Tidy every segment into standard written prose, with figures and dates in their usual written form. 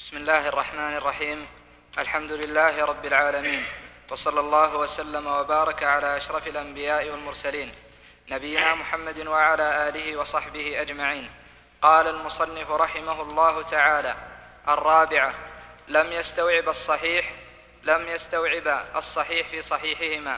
بسم الله الرحمن الرحيم. الحمد لله رب العالمين، وصلى الله وسلم وبارك على أشرف الأنبياء والمرسلين نبينا محمد وعلى آله وصحبه أجمعين. قال المصنف رحمه الله تعالى: الرابعة: لم يستوعب الصحيح في صحيحهما.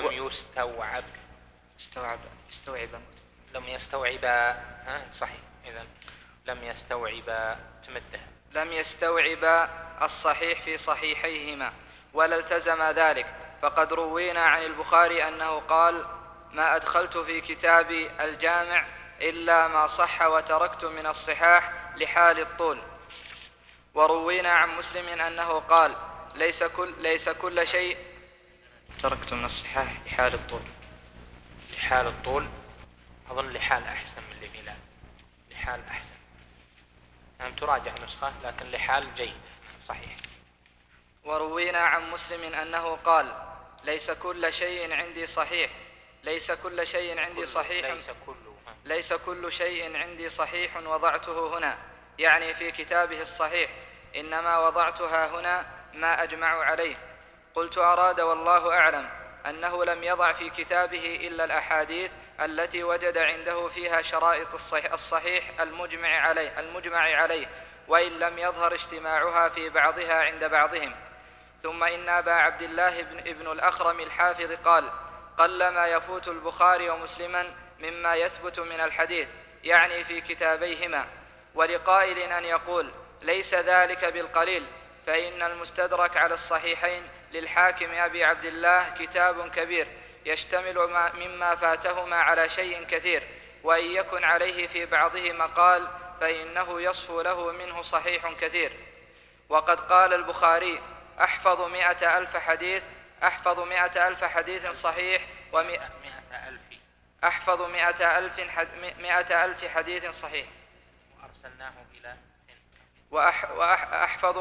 لم يستوعب صحيح. إذن لم يستوعب تمده. لم يستوعب الصحيح في صحيحيهما ولا التزم ذلك، فقد روينا عن البخاري أنه قال: ما أدخلت في كتابي الجامع إلا ما صح وتركت من الصحاح لحال الطول. وروينا عن مسلم أنه قال: ليس كل شيء تركت من الصحاح لحال الطول. لحال الطول أظن لحال أحسن من لميلاد. لحال أحسن، يعني تراجع نسخة، لكن لحال جيد صحيح. وروينا عن مسلم أنه قال: ليس كل شيء عندي صحيح وضعته هنا، يعني في كتابه الصحيح، إنما وضعتها هنا ما أجمع عليه. قلت: أراد والله أعلم أنه لم يضع في كتابه إلا الأحاديث التي وجد عنده فيها شرائط الصحيح المجمع عليه، وإن لم يظهر اجتماعها في بعضها عند بعضهم. ثم إن أبا عبد الله ابن الأخرم الحافظ قال: قلما يفوت البخاري ومسلما مما يثبت من الحديث، يعني في كتابيهما. ولقائل أن يقول: ليس ذلك بالقليل، فإن المستدرك على الصحيحين للحاكم أبي عبد الله كتاب كبير يشتمل مما فاتهما على شيء كثير، وإن يكن عليه في بعضه مقال فإنه يصفو له منه صحيح كثير. وقد قال البخاري: أحفظ 100,000 حديث صحيح أحفظ 100,000 حديث صحيح، وأرسلناه إلى وأحفظ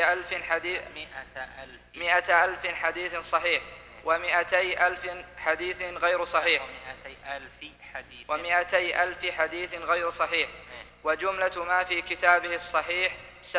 100,000 حديث صحيح، و200,000 حديث غير صحيح، وجملة ما في كتابه الصحيح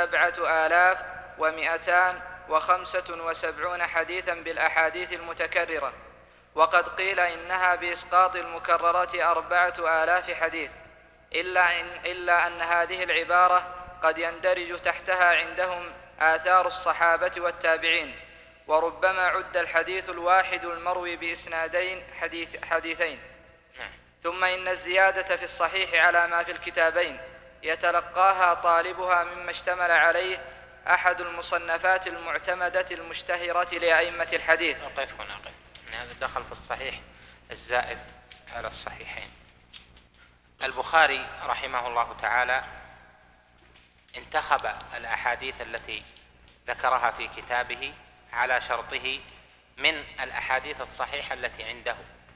7,275 حديثا بالأحاديث المتكررة. وقد قيل إنها بإسقاط المكررات 4,000 حديث، إلا أن هذه العبارة قد يندرج تحتها عندهم آثار الصحابة والتابعين، وربما عد الحديث الواحد المروي بإسنادين حديثين. ثم إن الزيادة في الصحيح على ما في الكتابين يتلقاها طالبها مما اشتمل عليه أحد المصنفات المعتمدة المشتهرة لأئمة الحديث. أقف هنا. هذا دخل في الصحيح الزائد على الصحيحين. البخاري رحمه الله تعالى انتخب الأحاديث التي ذكرها في كتابه على شرطه من الأحاديث الصحيحة التي عنده،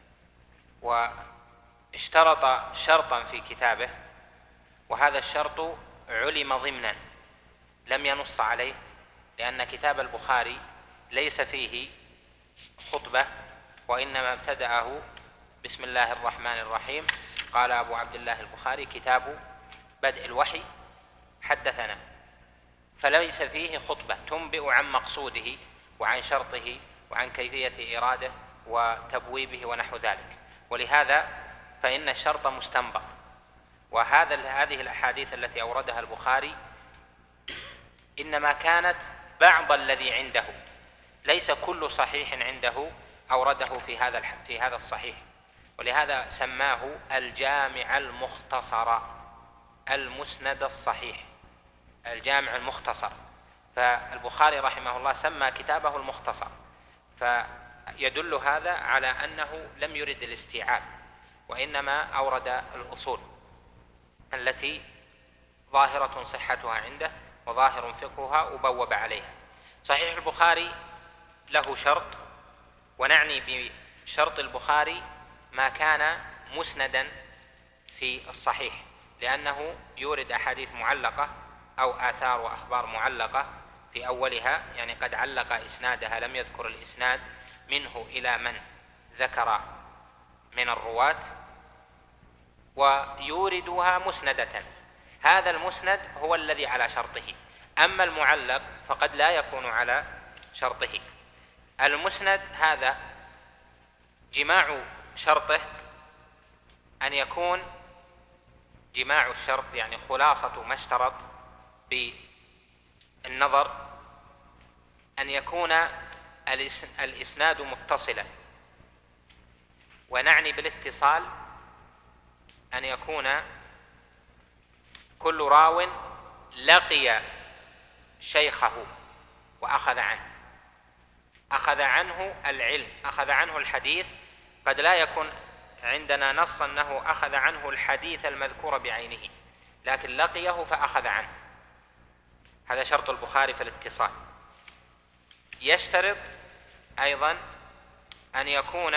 واشترط شرطا في كتابه، وهذا الشرط علم ضمنا لم ينص عليه، لأن كتاب البخاري ليس فيه خطبة، وإنما ابتدأه بسم الله الرحمن الرحيم. قال أبو عبد الله البخاري: كتاب بدء الوحي حدثنا، فليس فيه خطبة تنبئ عن مقصوده وعن شرطه وعن كيفية إراده وتبويبه ونحو ذلك. ولهذا فإن الشرط مستنبط. هذه الأحاديث التي أوردها البخاري إنما كانت بعض الذي عنده، ليس كل صحيح عنده أورده في هذا الصحيح. ولهذا سماه الجامع المختصر، المسند الصحيح، الجامع المختصر. فالبخاري رحمه الله سمى كتابه المختصر، فيدل هذا على أنه لم يرد الاستيعاب، وإنما أورد الأصول التي ظاهرة صحتها عنده وظاهر فقهها وبوب عليها. صحيح البخاري له شرط، ونعني بشرط البخاري ما كان مسندا في الصحيح، لأنه يورد أحاديث معلقة أو آثار وأخبار معلقة في أولها، يعني قد علق إسنادها، لم يذكر الإسناد منه إلى من ذكر من الرواة، ويوردها مسندة. هذا المسند هو الذي على شرطه. أما المعلق فقد لا يكون على شرطه. المسند هذا جماع شرطه أن يكون جماع الشرط، يعني خلاصة ما اشترط بالنظر، أن يكون الإسناد متصلا. ونعني بالاتصال أن يكون كل راو لقي شيخه وأخذ عنه، أخذ عنه العلم، أخذ عنه الحديث. قد لا يكون عندنا نص أنه أخذ عنه الحديث المذكور بعينه، لكن لقيه فأخذ عنه. هذا شرط البخاري في الاتصال. يشترط أيضا أن يكون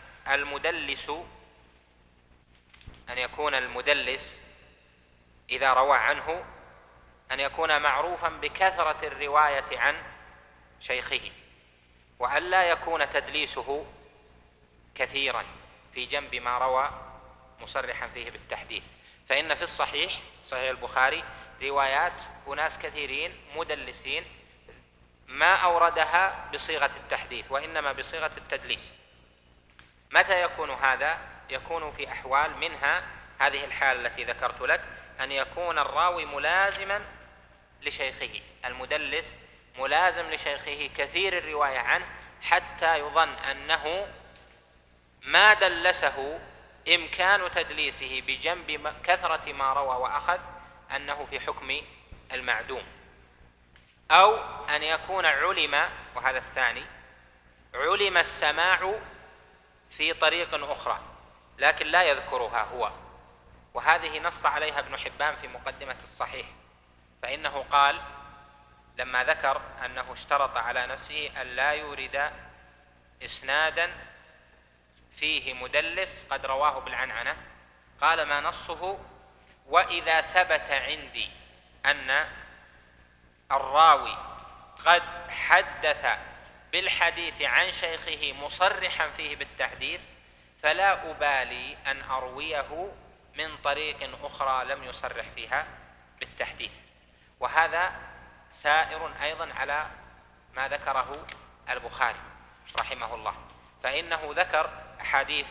المدلس إذا روى عنه أن يكون معروفا بكثرة الرواية عن شيخه، وأن لا يكون تدليسه كثيرا في جنب ما روى مصرحا فيه بالتحديث. فإن في الصحيح، صحيح البخاري، روايات أناس كثيرين مدلسين ما أوردها بصيغة التحديث وإنما بصيغة التدليس. متى يكون هذا؟ يكون في أحوال، منها هذه الحالة التي ذكرت لك، أن يكون الراوي ملازما لشيخه، المدلس ملازم لشيخه كثير الرواية عنه، حتى يظن أنه ما دلسه إمكان تدليسه بجنب كثرة ما روى وأخذ أنه في حكم المعدوم. أو أن يكون علم، وهذا الثاني، علم السماع في طريق أخرى لكن لا يذكرها هو، وهذه نص عليها ابن حبان في مقدمة الصحيح، فإنه قال لما ذكر أنه اشترط على نفسه أن لا يورد إسنادا فيه مدلس قد رواه بالعنعنة، قال ما نصه: وإذا ثبت عندي أن الراوي قد حدث بالحديث عن شيخه مصرحا فيه بالتحديث فلا أبالي أن أرويه من طريق أخرى لم يصرح فيها بالتحديث. وهذا سائر أيضا على ما ذكره البخاري رحمه الله، فإنه ذكر أحاديث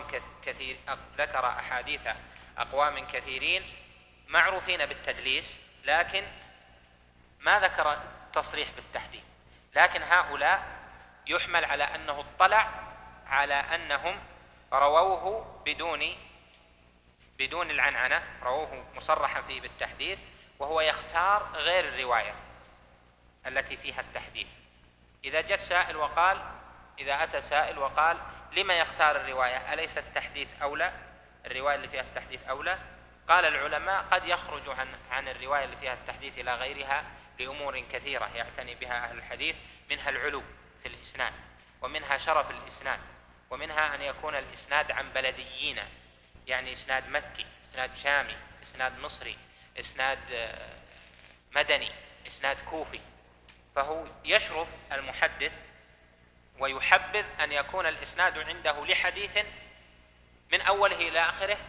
أقوام كثيرين معروفين بالتدليس، لكن ما ذكر تصريح بالتحديث. لكن هؤلاء يحمل على أنه اطلع على أنهم رووه بدون العنعنة، رووه مصرحا فيه بالتحديث، وهو يختار غير الرواية التي فيها التحديث. إذا أتى سائل وقال لما يختار الرواية؟ أليس التحديث أولى؟ الرواية اللي فيها التحديث أولى؟ قال العلماء قد يخرج عن الرواية اللي فيها التحديث إلى غيرها لأمور كثيرة يعتني بها أهل الحديث، منها العلو في الإسناد، ومنها شرف الإسناد، ومنها أن يكون الإسناد عن بلديين، يعني إسناد مكي، إسناد شامي، إسناد مصري، إسناد مدني، إسناد كوفي. فهو يشرف المحدث ويحبذ أن يكون الإسناد عنده لحديث من أوله إلى آخره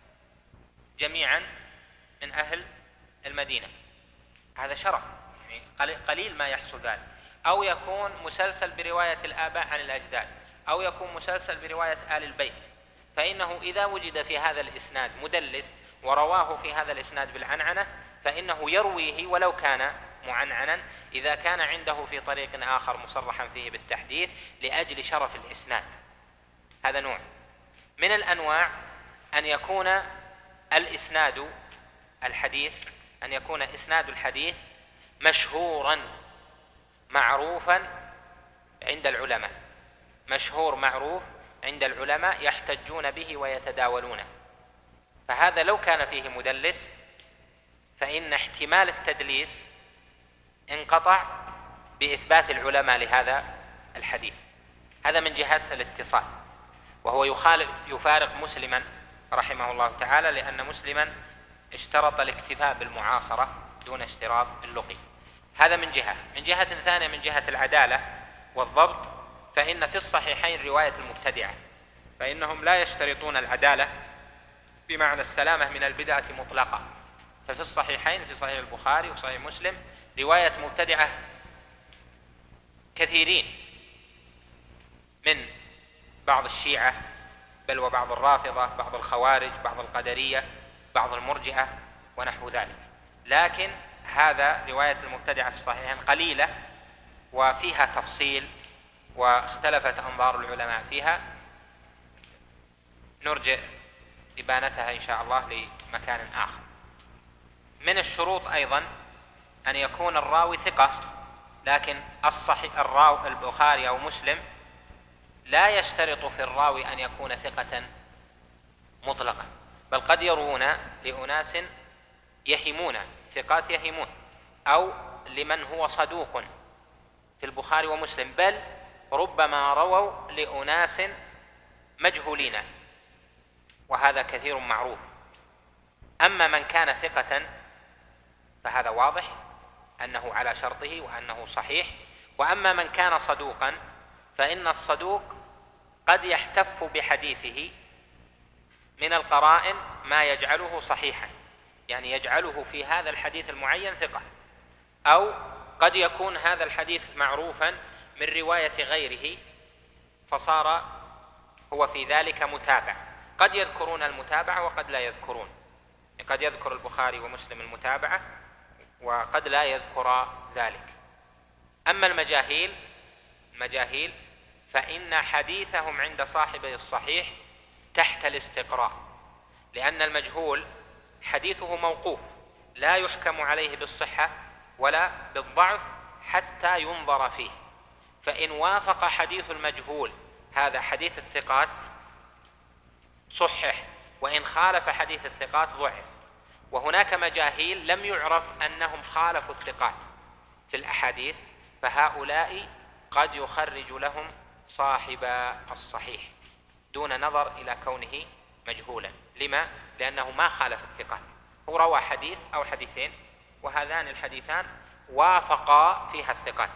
جميعا من أهل المدينة. هذا شرف، يعني قليل ما يحصل ذلك. أو يكون مسلسل برواية الآباء عن الأجداد، أو يكون مسلسل برواية آل البيت. فإنه إذا وجد في هذا الإسناد مدلس ورواه في هذا الإسناد بالعنعنة، فإنه يرويه ولو كان معنعنا إذا كان عنده في طريق آخر مصرحا فيه بالتحديث لأجل شرف الإسناد. هذا نوع من الأنواع. أن يكون الإسناد الحديث، أن يكون إسناد الحديث مشهورا معروفا عند العلماء، مشهور معروف عند العلماء يحتجون به ويتداولونه. فهذا لو كان فيه مدلس فإن احتمال التدليس انقطع بإثبات العلماء لهذا الحديث. هذا من جهة الاتصال، وهو يفارق مسلما رحمه الله تعالى، لأن مسلما اشترط الاكتفاء بالمعاصرة دون اشتراط اللقي. هذا من جهة ثانية، من جهة العدالة والضبط، فإن في الصحيحين رواية المبتدعة، فإنهم لا يشترطون العدالة بمعنى السلامة من البدعة مطلقة. ففي الصحيحين، في صحيح البخاري وصحيح مسلم، رواية مبتدعة كثيرين من بعض الشيعة بل وبعض الرافضة، بعض الخوارج، بعض القدرية، بعض المرجئة ونحو ذلك. لكن هذا رواية المبتدعة في الصحيحين قليلة وفيها تفصيل واختلفت أنظار العلماء فيها، نرجع إبانتها إن شاء الله لمكان آخر. من الشروط أيضا أن يكون الراوي ثقة، لكن الراوي البخاري أو مسلم لا يشترط في الراوي أن يكون ثقة مطلقا، بل قد يروون لأناس يهمون، ثقات يهمون، أو لمن هو صدوق في البخاري ومسلم، بل ربما رووا لأناس مجهولين، وهذا كثير معروف. أما من كان ثقة فهذا واضح أنه على شرطه وأنه صحيح. وأما من كان صدوقا فإن الصدوق قد يحتف بحديثه من القرائن ما يجعله صحيحا، يعني يجعله في هذا الحديث المعين ثقة، أو قد يكون هذا الحديث معروفا من رواية غيره فصار هو في ذلك متابع. قد يذكرون المتابعة وقد لا يذكرون، قد يذكر البخاري ومسلم المتابعة وقد لا يذكر ذلك. أما المجاهيل فإن حديثهم عند صاحبه الصحيح تحت الاستقراء، لأن المجهول حديثه موقوف لا يحكم عليه بالصحة ولا بالضعف حتى ينظر فيه، فإن وافق حديث المجهول هذا حديث الثقات صحح، وإن خالف حديث الثقات ضعف. وهناك مجاهيل لم يعرف أنهم خالفوا الثقات في الأحاديث، فهؤلاء قد يخرج لهم صاحب الصحيح دون نظر إلى كونه مجهولا. لما؟ لأنه ما خالف الثقات، هو روى حديث أو حديثين وهذان الحديثان وافقا فيها الثقات.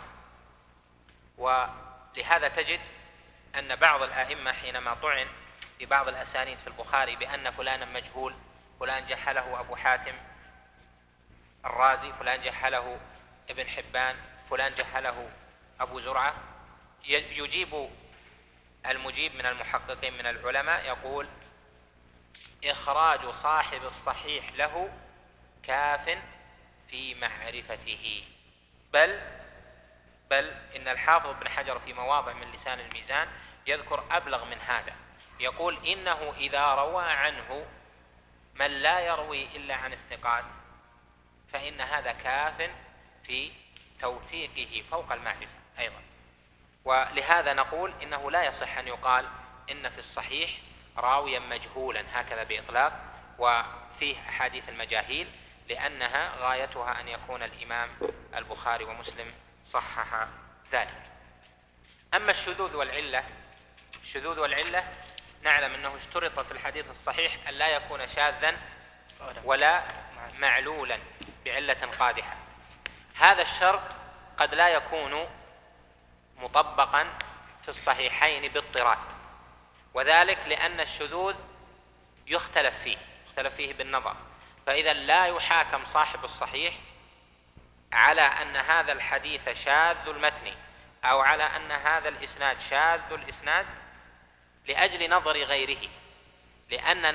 ولهذا تجد أن بعض الآئمة حينما طعن في بعض الأسانيد في البخاري بأن فلانا مجهول، فلان جهله أبو حاتم الرازي، فلان جهله ابن حبان، فلان جهله أبو زرعة، يجيب المجيب من المحققين من العلماء يقول: إخراج صاحب الصحيح له كاف في معرفته. بل إن الحافظ ابن حجر في مواضع من لسان الميزان يذكر أبلغ من هذا، يقول: إنه إذا روى عنه من لا يروي إلا عن الثقات فإن هذا كاف في توثيقه فوق المعرفة أيضا. ولهذا نقول إنه لا يصح أن يقال إن في الصحيح راويا مجهولا هكذا بإطلاق وفيه أحاديث المجاهيل، لأنها غايتها أن يكون الإمام البخاري ومسلم صحح ذلك. أما الشذوذ والعلة نعلم أنه اشترط في الحديث الصحيح أن لا يكون شاذا ولا معلولا بعلة قادحة. هذا الشرط قد لا يكون مطبقا في الصحيحين باضطراد، وذلك لأن الشذوذ يختلف فيه بالنظر، فإذا لا يحاكم صاحب الصحيح على أن هذا الحديث شاذ المتن أو على أن هذا الإسناد شاذ الإسناد لأجل نظر غيره، لأن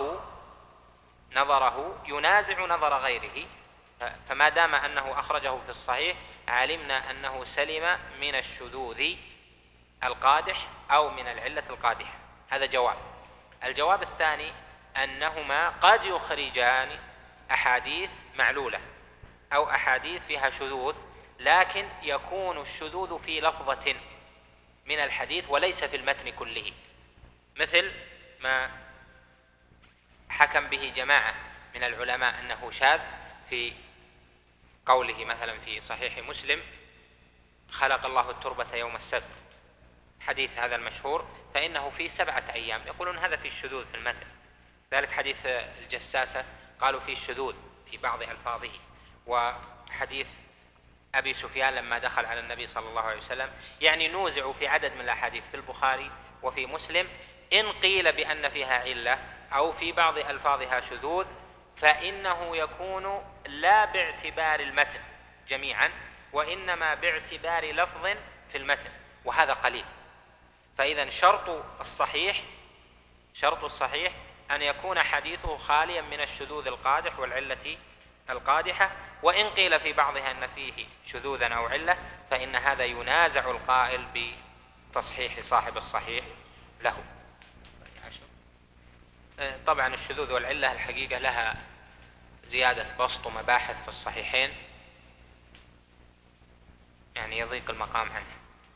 نظره ينازع نظر غيره، فما دام أنه أخرجه في الصحيح علمنا أنه سلم من الشذوذ القادح أو من العلة القادحة. هذا جواب. الجواب الثاني أنهما قد يخرجان أحاديث معلولة أو أحاديث فيها شذوذ، لكن يكون الشذوذ في لفظة من الحديث وليس في المتن كله، مثل ما حكم به جماعة من العلماء أنه شاذ في قوله مثلا في صحيح مسلم: خلق الله التربة يوم السبت، حديث هذا المشهور، فإنه في 7 أيام، يقولون هذا في الشذوذ في المتن. ذلك حديث الجساسة قالوا فيه الشذوذ في بعض ألفاظه. وحديث أبي سفيان لما دخل على النبي صلى الله عليه وسلم، يعني نوزع في عدد من الأحاديث في البخاري وفي مسلم إن قيل بأن فيها علة أو في بعض ألفاظها شذوذ فإنه يكون لا باعتبار المتن جميعا، وإنما باعتبار لفظ في المتن، وهذا قليل. فإذا شرط الصحيح أن يكون حديثه خاليا من الشذوذ القادح والعلة القادحة، وإن قيل في بعضها أن فيه شذوذا أو علة فإن هذا ينازع القائل بتصحيح صاحب الصحيح له. طبعا الشذوذ والعلة الحقيقة لها زيادة بسط ومباحث في الصحيحين، يعني يضيق المقام عنه،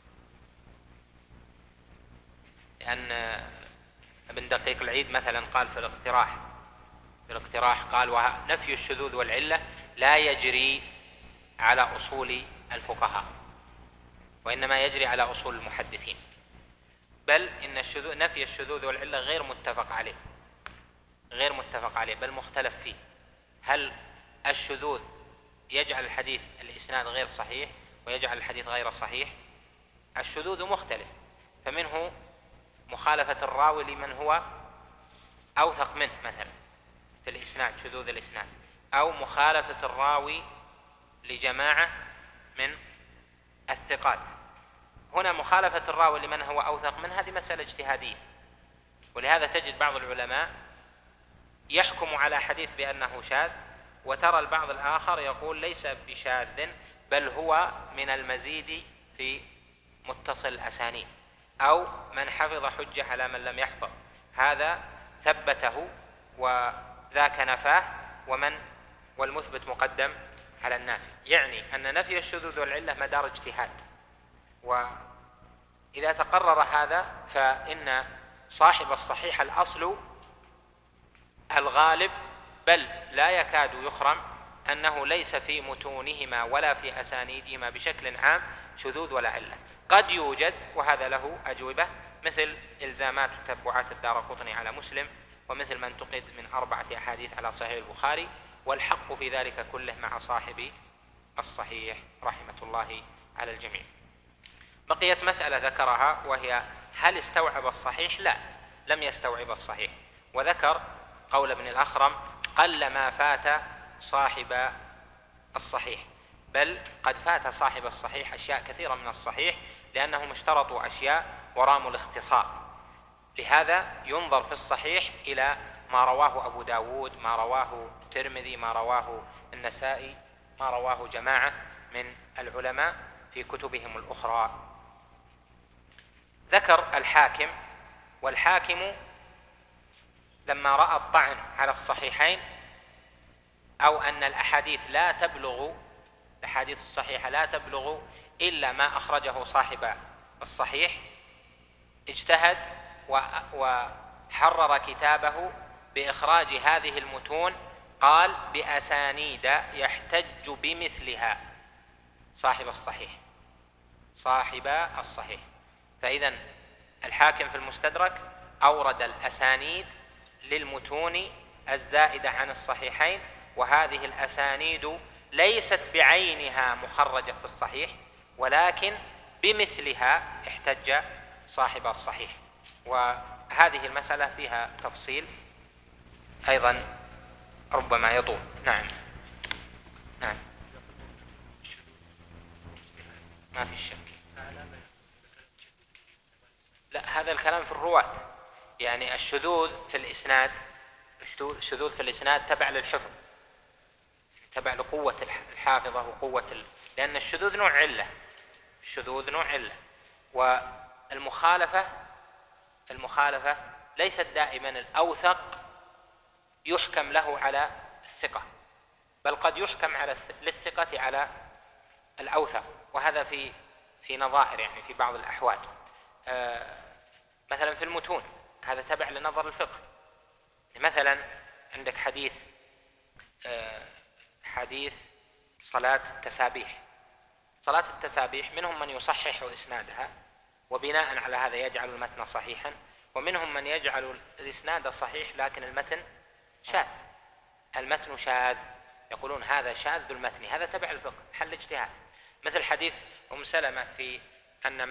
لأن ابن دقيق العيد مثلا قال في الاقتراح قال: ونفي الشذوذ والعلة لا يجري على أصول الفقهاء، وإنما يجري على أصول المحدثين، بل إن نفي الشذوذ والعلة غير متفق عليه، بل مختلف فيه. هل الشذوذ يجعل الحديث الإسناد غير صحيح ويجعل الحديث غير صحيح؟ الشذوذ مختلف، فمنه مخالفة الراوي لمن هو أوثق منه مثلا في الإسناد، شذوذ الإسناد، أو مخالفة الراوي لجماعة من الثقات. هنا مخالفة الراوي لمن هو أوثق منه هذه مسألة اجتهادية، ولهذا تجد بعض العلماء يحكم على حديث بأنه شاذ، وترى البعض الآخر يقول ليس بشاذ بل هو من المزيد في متصل الأسانيد، أو من حفظ حجة على من لم يحفظ، هذا ثبته وذاك نفاه، والمثبت مقدم على النافي. يعني أن نفي الشذوذ والعلة مدار اجتهاد، وإذا تقرر هذا فإن صاحب الصحيح الأصل الغالب بل لا يكاد يخرم أنه ليس في متونهما ولا في أسانيدهما بشكل عام شذوذ ولا علة. قد يوجد، وهذا له أجوبة، مثل إلزامات وتتبعات الدارقطني على مسلم، ومثل ما انتقد من 4 أحاديث على صحيح البخاري، والحق في ذلك كله مع صاحب الصحيح رحمة الله على الجميع. بقيت مسألة ذكرها، وهي هل استوعب الصحيح؟ لا، لم يستوعب الصحيح، وذكر قول ابن الأخرم: قل ما فات صاحب الصحيح، بل قد فات صاحب الصحيح أشياء كثيرة من الصحيح، لأنهم اشترطوا أشياء وراموا الاختصار. لهذا ينظر في الصحيح إلى ما رواه أبو داود، ما رواه الترمذي، ما رواه النسائي، ما رواه جماعة من العلماء في كتبهم الأخرى. ذكر الحاكم، والحاكم لما رأى الطعن على الصحيحين، أو أن الأحاديث الصحيحة لا تبلغ إلا ما أخرجه صاحب الصحيح، اجتهد وحرر كتابه بإخراج هذه المتون، قال: بأسانيد يحتج بمثلها صاحب الصحيح. فإذا الحاكم في المستدرك أورد الأسانيد للمتون الزائدة عن الصحيحين، وهذه الأسانيد ليست بعينها مخرجة في الصحيح، ولكن بمثلها احتج صاحب الصحيح. وهذه المسألة فيها تفصيل أيضا ربما يطول. نعم ما في شك. لا، هذا الكلام في الرواة، يعني الشذوذ في الإسناد تبع للحفظ، تبع لقوة الحافظة وقوة لأن الشذوذ نوع علة، والمخالفة ليست دائما الأوثق يحكم له على الثقة، بل قد يحكم للثقة على الأوثق، وهذا في نظائر، يعني في بعض الأحوال. مثلا في المتون هذا تبع لنظر الفقه. مثلا عندك حديث صلاة التسابيح، منهم من يصحح إسنادها وبناء على هذا يجعل المتن صحيحا، ومنهم من يجعل الإسناد صحيح لكن المتن شاذ، يقولون هذا شاذ المتن، هذا تبع الفقه حل اجتهاد. مثل حديث أم سلمة في أن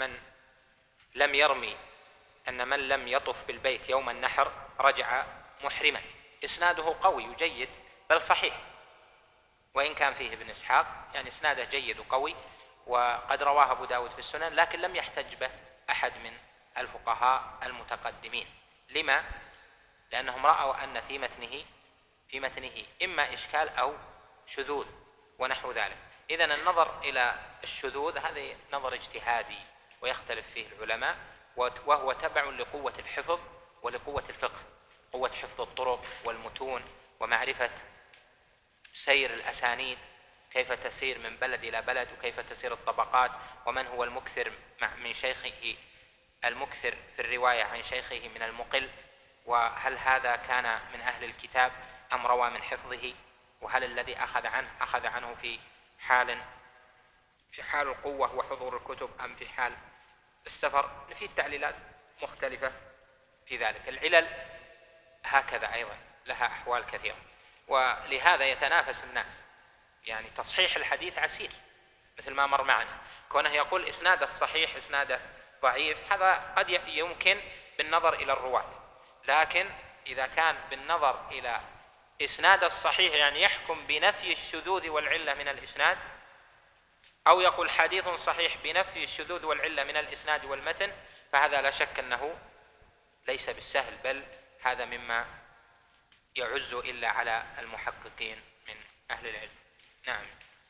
من لم يطف بالبيت يوم النحر رجع محرما، إسناده قوي جيد بل صحيح، وإن كان فيه ابن إسحاق يعني إسناده جيد وقوي، وقد رواه أبو داود في السنن، لكن لم يحتج به أحد من الفقهاء المتقدمين. لما؟ لأنهم رأوا أن في متنه إما إشكال أو شذوذ ونحو ذلك. إذن النظر إلى الشذوذ هذا نظر اجتهادي ويختلف فيه العلماء، وهو تبع لقوة الحفظ ولقوة الفقه، قوة حفظ الطرق والمتون ومعرفة سير الأسانيد، كيف تسير من بلد إلى بلد، وكيف تسير الطبقات، ومن هو المكثر من شيخه، المكثر في الرواية عن شيخه من المقل، وهل هذا كان من أهل الكتاب أم روى من حفظه، وهل الذي أخذ عنه في حال القوة وحضور الكتب أم في حال السفر. في التعليلات مختلفة في ذلك. العلل هكذا أيضا لها أحوال كثيرة، ولهذا يتنافس الناس. يعني تصحيح الحديث عسير مثل ما مر معنا، كونه يقول إسناده صحيح إسناده ضعيف، هذا قد يمكن بالنظر إلى الرواة، لكن إذا كان بالنظر إلى إسناد الصحيح يعني يحكم بنفي الشذوذ والعلة من الإسناد، أو يقول حديث صحيح بنفي الشذوذ والعلة من الإسناد والمتن، فهذا لا شك أنه ليس بالسهل، بل هذا مما يعز إلا على المحققين من أهل العلم. نعم.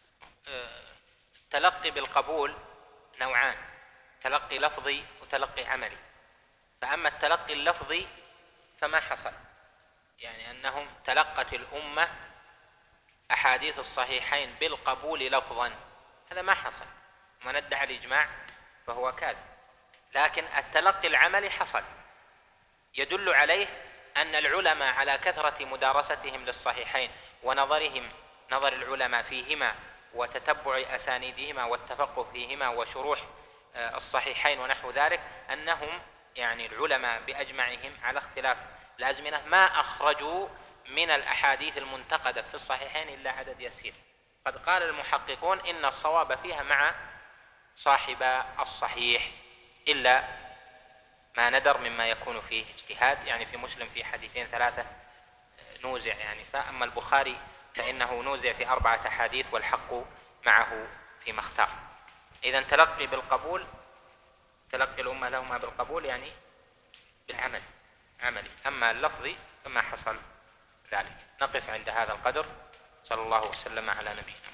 التلقي بالقبول نوعان: تلقي لفظي وتلقي عملي. فأما التلقي اللفظي فما حصل، يعني أنهم تلقت الأمة أحاديث الصحيحين بالقبول لفظا، هذا ما حصل، ومن ادعى الإجماع فهو كاذب. لكن التلقي العملي حصل، يدل عليه أن العلماء على كثرة مدارستهم للصحيحين ونظرهم نظر العلماء فيهما وتتبع أسانيدهما والتفقه فيهما وشروح الصحيحين ونحو ذلك، أنهم يعني العلماء بأجمعهم على اختلاف الأزمنة ما أخرجوا من الأحاديث المنتقدة في الصحيحين إلا عدد يسير. قد قال المحققون إن الصواب فيها مع صاحب الصحيح، إلا ما ندر مما يكون فيه اجتهاد. يعني في مسلم في حديثين 3 نوزع، يعني فأما البخاري فإنه نوزع في 4 أحاديث والحق معه فيما اختار. إذن تلقي بالقبول، تلقي الأمة لهما بالقبول يعني بالعمل عملي. أما اللفظي فما حصل ذلك. نقف عند هذا القدر. صلى الله وسلم على نبينا.